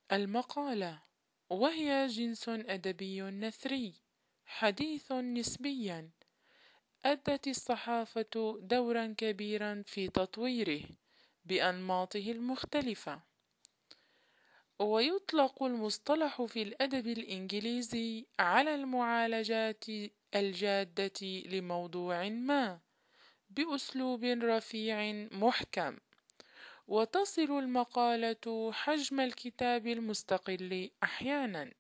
المقالة، وهي جنس أدبي نثري حديث نسبيا، أدت الصحافة دورا كبيرا في تطويره بأنماطه المختلفة. ويطلق المصطلح في الأدب الإنجليزي على المعالجات الجادة لموضوع ما بأسلوب رفيع محكم، وتصل المقالة حجم الكتاب المستقل أحيانا.